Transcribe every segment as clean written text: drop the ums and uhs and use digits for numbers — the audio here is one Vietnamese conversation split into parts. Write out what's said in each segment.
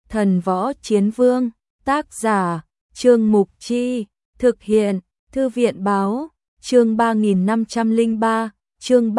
Thần Võ Chiến Vương, tác giả, Trương Mục Chi, thực hiện, Thư viện báo, chương 3503, chương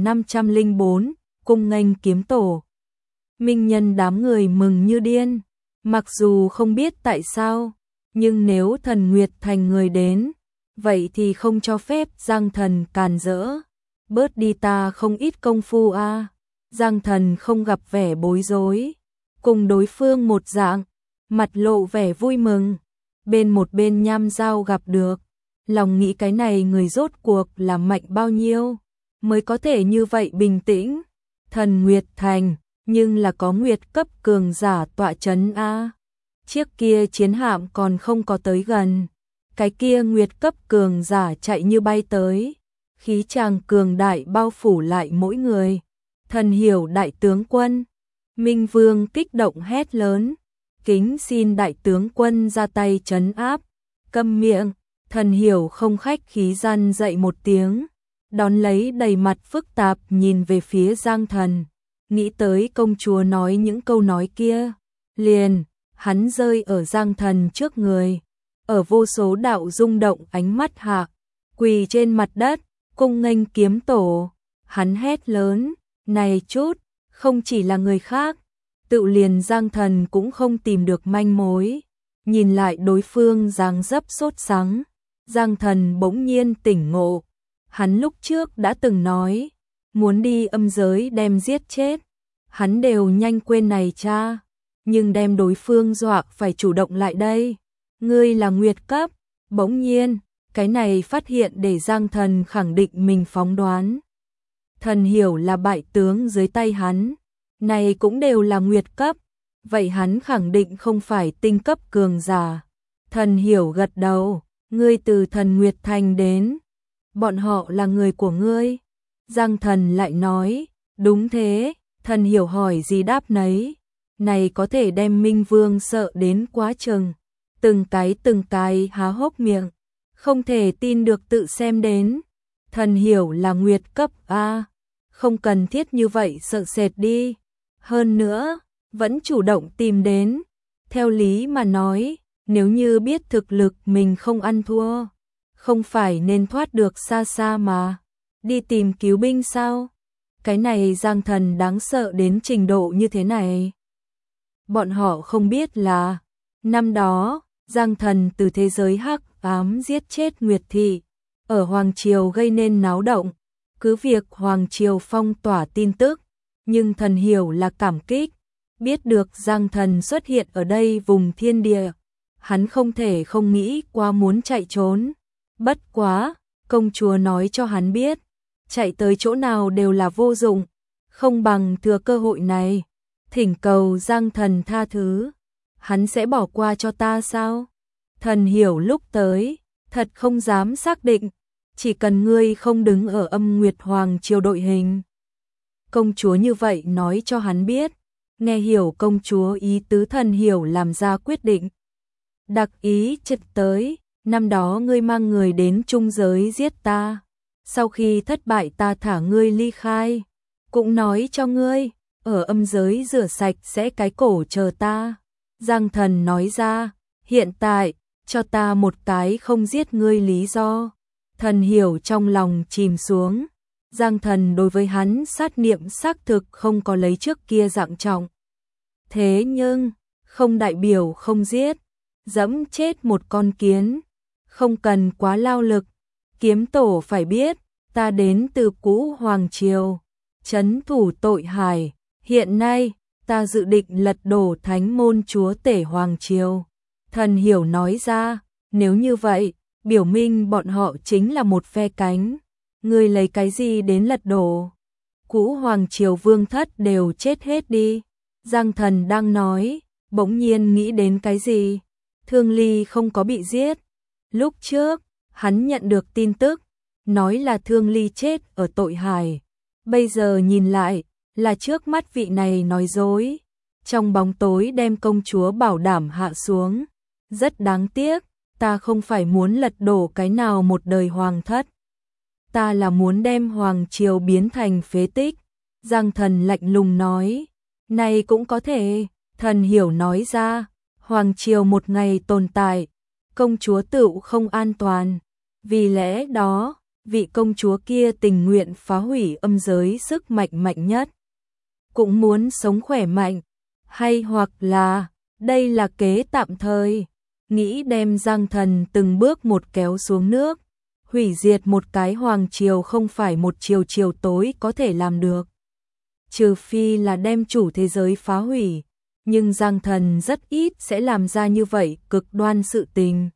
3504, cung nghênh kiếm tổ. Minh Nhân đám người mừng như điên, mặc dù không biết tại sao, nhưng nếu Thần Nguyệt Thành người đến, vậy thì không cho phép Giang Thần càn rỡ. Bớt đi ta không ít công phu a. Giang Thần không gặp vẻ bối rối, cùng đối phương một dạng, mặt lộ vẻ vui mừng. Một bên Nham Giao gặp được, lòng nghĩ cái này người rốt cuộc là mạnh bao nhiêu, mới có thể như vậy bình tĩnh. Thần Nguyệt Thành, nhưng là có nguyệt cấp cường giả tọa chấn a. Chiếc kia chiến hạm còn không có tới gần, cái kia nguyệt cấp cường giả chạy như bay tới, khí tràng cường đại bao phủ lại mỗi người. Thần Hiểu đại tướng quân, Minh Vương kích động hét lớn, kính xin đại tướng quân ra tay trấn áp. Câm miệng. Thần Hiểu không khách khí răn dậy một tiếng, đón lấy đầy mặt phức tạp nhìn về phía Giang Thần, nghĩ tới công chúa nói những câu nói kia, liền, hắn rơi ở Giang Thần trước người, ở vô số đạo rung động ánh mắt hạ, quỳ trên mặt đất, cung nghênh kiếm tổ. Hắn hét lớn, này chút, không chỉ là người khác, tự liền Giang Thần cũng không tìm được manh mối. Nhìn lại đối phương dáng dấp sốt sắng, Giang Thần bỗng nhiên tỉnh ngộ. Hắn lúc trước đã từng nói, muốn đi âm giới đem giết chết, hắn đều nhanh quên này cha, nhưng đem đối phương dọa phải chủ động lại đây. Ngươi là nguyệt cấp, bỗng nhiên, cái này phát hiện để Giang Thần khẳng định mình phóng đoán. Thần Hiểu là bại tướng dưới tay hắn, này cũng đều là nguyệt cấp, vậy hắn khẳng định không phải tinh cấp cường giả. Thần Hiểu gật đầu, ngươi từ Thần Nguyệt Thành đến, bọn họ là người của ngươi. Giang Thần lại nói, đúng thế. Thần Hiểu hỏi gì đáp nấy, này có thể đem Minh Vương sợ đến quá chừng, từng cái há hốc miệng, không thể tin được tự xem đến. Thần Hiểu là nguyệt cấp a, không cần thiết như vậy sợ sệt đi. Hơn nữa, vẫn chủ động tìm đến. Theo lý mà nói, nếu như biết thực lực mình không ăn thua, không phải nên thoát được xa xa mà đi tìm cứu binh sao? Cái này Giang Thần đáng sợ đến trình độ như thế này. Bọn họ không biết là, năm đó, Giang Thần từ thế giới hắc ám giết chết Nguyệt Thị, ở Hoàng Triều gây nên náo động, cứ việc Hoàng Triều phong tỏa tin tức, nhưng Thần Hiểu là cảm kích, biết được Giang Thần xuất hiện ở đây vùng thiên địa, hắn không thể không nghĩ qua muốn chạy trốn. Bất quá, công chúa nói cho hắn biết, chạy tới chỗ nào đều là vô dụng, không bằng thừa cơ hội này, thỉnh cầu Giang Thần tha thứ. Hắn sẽ bỏ qua cho ta sao? Thần Hiểu lúc tới, thật không dám xác định, chỉ cần ngươi không đứng ở Âm Nguyệt Hoàng Triều đội hình. Công chúa như vậy nói cho hắn biết, nghe hiểu công chúa ý tứ. Thần Hiểu làm ra quyết định. Đặc ý chật tới, năm đó ngươi mang người đến trung giới giết ta, sau khi thất bại ta thả ngươi ly khai, cũng nói cho ngươi, ở âm giới rửa sạch sẽ cái cổ chờ ta. Giang Thần nói ra, hiện tại, cho ta một cái không giết ngươi lý do. Thần Hiểu trong lòng chìm xuống, Giang Thần đối với hắn sát niệm xác thực không có lấy trước kia dạng trọng. Thế nhưng, không đại biểu không giết, dẫm chết một con kiến, không cần quá lao lực. Kiếm tổ phải biết, ta đến từ cũ Hoàng Triều, trấn thủ tội hải, hiện nay, ta dự định lật đổ thánh môn chúa tể Hoàng Triều. Thần Hiểu nói ra, nếu như vậy, biểu minh bọn họ chính là một phe cánh. Ngươi lấy cái gì đến lật đổ? Cũ Hoàng Triều vương thất đều chết hết đi. Giang Thần đang nói, bỗng nhiên nghĩ đến cái gì? Thương Ly không có bị giết. Lúc trước, hắn nhận được tin tức, nói là Thương Ly chết ở tội hải. Bây giờ nhìn lại, là trước mắt vị này nói dối. Trong bóng tối đem công chúa bảo đảm hạ xuống. Rất đáng tiếc, ta không phải muốn lật đổ cái nào một đời hoàng thất. Ta là muốn đem Hoàng Triều biến thành phế tích. Giang Thần lạnh lùng nói, này cũng có thể, Thần Hiểu nói ra, hoàng triều một ngày tồn tại, công chúa tựu không an toàn. Vì lẽ đó, vị công chúa kia tình nguyện phá hủy âm giới sức mạnh mạnh nhất. Cũng muốn sống khỏe mạnh, hay hoặc là, đây là kế tạm thời, nghĩ đem Giang Thần từng bước một kéo xuống nước, hủy diệt một cái hoàng triều không phải một chiều tối có thể làm được. Trừ phi là đem chủ thế giới phá hủy, nhưng Giang Thần rất ít sẽ làm ra như vậy cực đoan sự tình.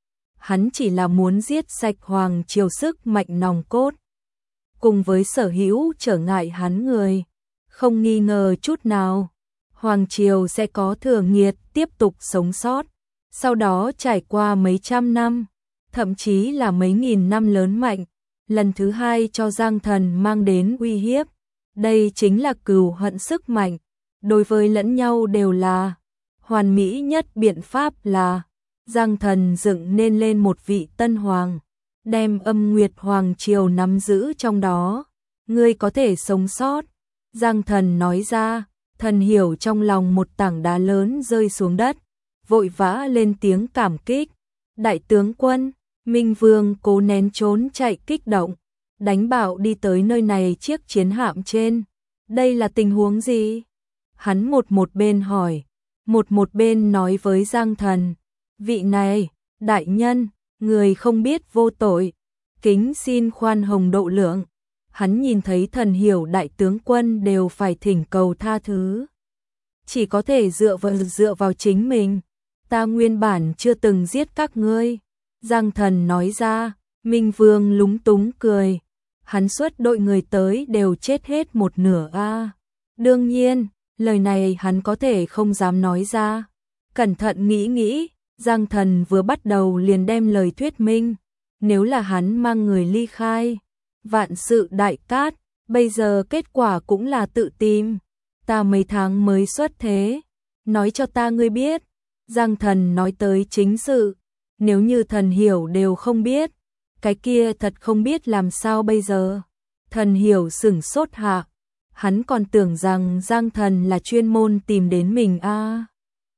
Hắn chỉ là muốn giết sạch hoàng triều sức mạnh nòng cốt, cùng với sở hữu trở ngại hắn người. Không nghi ngờ chút nào, hoàng triều sẽ có thừa nghiệt tiếp tục sống sót, sau đó trải qua mấy trăm năm, thậm chí là mấy nghìn năm lớn mạnh, lần thứ hai cho Giang Thần mang đến uy hiếp. Đây chính là cừu hận sức mạnh, đối với lẫn nhau đều là hoàn mỹ nhất biện pháp là Giang Thần dựng nên lên một vị tân hoàng, đem Âm Nguyệt Hoàng triều nắm giữ trong đó. Ngươi có thể sống sót. Giang Thần nói ra, Thần Hiểu trong lòng một tảng đá lớn rơi xuống đất, vội vã lên tiếng cảm kích. Đại tướng quân, Minh Vương cố nén trốn chạy kích động, đánh bạo đi tới nơi này chiếc chiến hạm trên. Đây là tình huống gì? Hắn một bên hỏi, một bên nói với Giang Thần, vị này, đại nhân, người không biết vô tội, kính xin khoan hồng độ lượng. Hắn nhìn thấy Thần Hiểu đại tướng quân đều phải thỉnh cầu tha thứ, chỉ có thể dựa vào chính mình. Ta nguyên bản chưa từng giết các ngươi. Giang Thần nói ra. Minh Vương lúng túng cười, hắn xuất đội người tới đều chết hết một nửa a. Đương nhiên, lời này hắn có thể không dám nói ra. Cẩn thận nghĩ, Giang Thần vừa bắt đầu liền đem lời thuyết minh, nếu là hắn mang người ly khai, vạn sự đại cát, bây giờ kết quả cũng là tự tìm. Ta mấy tháng mới xuất thế, nói cho ta ngươi biết. Giang Thần nói tới chính sự, nếu như Thần Hiểu đều không biết, cái kia thật không biết làm sao bây giờ. Thần Hiểu sửng sốt hạ, hắn còn tưởng rằng Giang Thần là chuyên môn tìm đến mình a.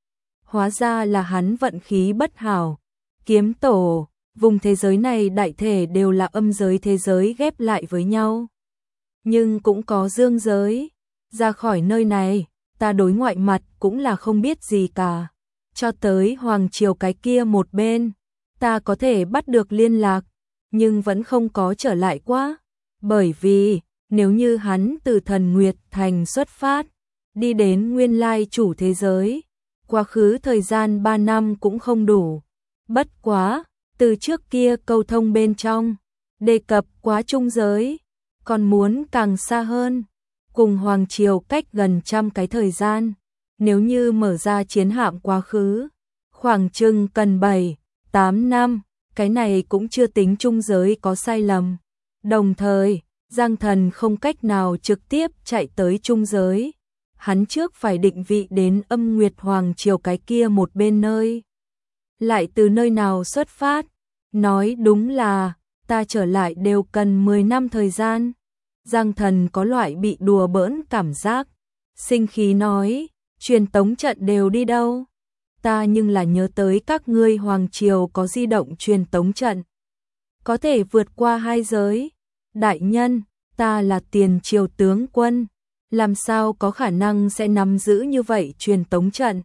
Hóa ra là hắn vận khí bất hảo. Kiếm tổ, vùng thế giới này đại thể đều là âm giới thế giới ghép lại với nhau, nhưng cũng có dương giới. Ra khỏi nơi này, ta đối ngoại mặt cũng là không biết gì cả. Cho tới hoàng triều cái kia một bên, ta có thể bắt được liên lạc, nhưng vẫn không có trở lại quá. Bởi vì, nếu như hắn từ Thần Nguyệt Thành xuất phát, đi đến nguyên lai chủ thế giới, quá khứ thời gian 3 năm cũng không đủ. Bất quá, từ trước kia câu thông bên trong, đề cập quá trung giới, còn muốn càng xa hơn, cùng hoàng triều cách gần trăm cái thời gian. Nếu như mở ra chiến hạm quá khứ, khoảng chừng cần 7-8 năm, cái này cũng chưa tính trung giới có sai lầm. Đồng thời, Giang Thần không cách nào trực tiếp chạy tới trung giới, hắn trước phải định vị đến Âm Nguyệt Hoàng triều cái kia một bên nơi. Lại từ nơi nào xuất phát? Nói đúng là, ta trở lại đều cần 10 năm thời gian. Giang Thần có loại bị đùa bỡn cảm giác, sinh khí nói, truyền tống trận đều đi đâu? Ta nhưng là nhớ tới các ngươi hoàng triều có di động truyền tống trận, có thể vượt qua 2 giới. Đại nhân, ta là tiền triều tướng quân, làm sao có khả năng sẽ nắm giữ như vậy truyền tống trận?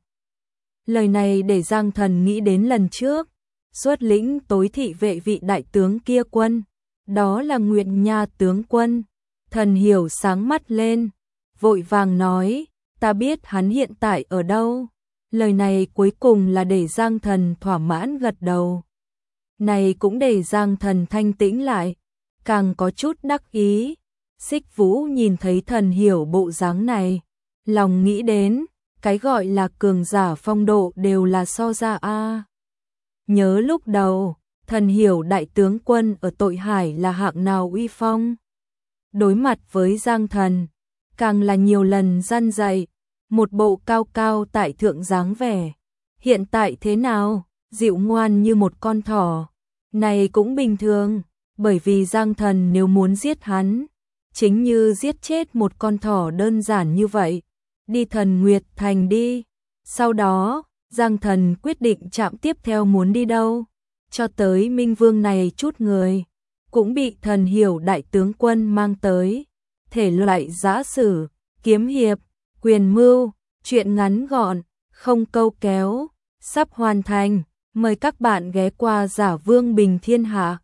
Lời này để Giang Thần nghĩ đến lần trước, xuất lĩnh tối thị vệ vị đại tướng kia quân, đó là Nguyệt Nha tướng quân. Thần Hiểu sáng mắt lên, vội vàng nói, ta biết hắn hiện tại ở đâu. Lời này cuối cùng là để Giang Thần thỏa mãn gật đầu. Này cũng để Giang Thần thanh tĩnh lại, càng có chút đắc ý. Xích Vũ nhìn thấy Thần Hiểu bộ dáng này, lòng nghĩ đến, cái gọi là cường giả phong độ đều là so ra a. Nhớ lúc đầu, Thần Hiểu đại tướng quân ở Tội Hải là hạng nào uy phong. Đối mặt với Giang Thần, càng là nhiều lần răn dạy, một bộ cao cao tại thượng dáng vẻ. Hiện tại thế nào? Dịu ngoan như một con thỏ. Này cũng bình thường, bởi vì Giang Thần nếu muốn giết hắn, chính như giết chết một con thỏ đơn giản như vậy. Đi Thần Nguyệt Thành đi. Sau đó, Giang Thần quyết định trạm tiếp theo muốn đi đâu, cho tới Minh Vương này chút người, cũng bị Thần Hiểu đại tướng quân mang tới. Thể loại giã sử, kiếm hiệp, quyền mưu, truyện ngắn gọn, không câu kéo, sắp hoàn thành, mời các bạn ghé qua Giả Vương Bình Thiên Hạ.